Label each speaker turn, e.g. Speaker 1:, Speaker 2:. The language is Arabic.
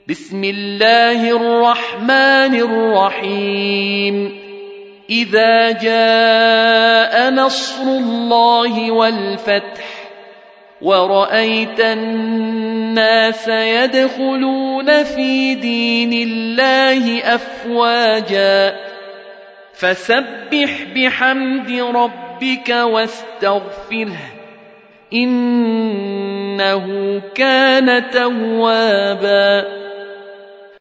Speaker 1: بسم الله الرحمن الرحيم إذا جاء نصر الله والفتح ورأيت الناس يدخلون في دين الله أفواجا فسبح بحمد ربك واستغفره إنه كان توابا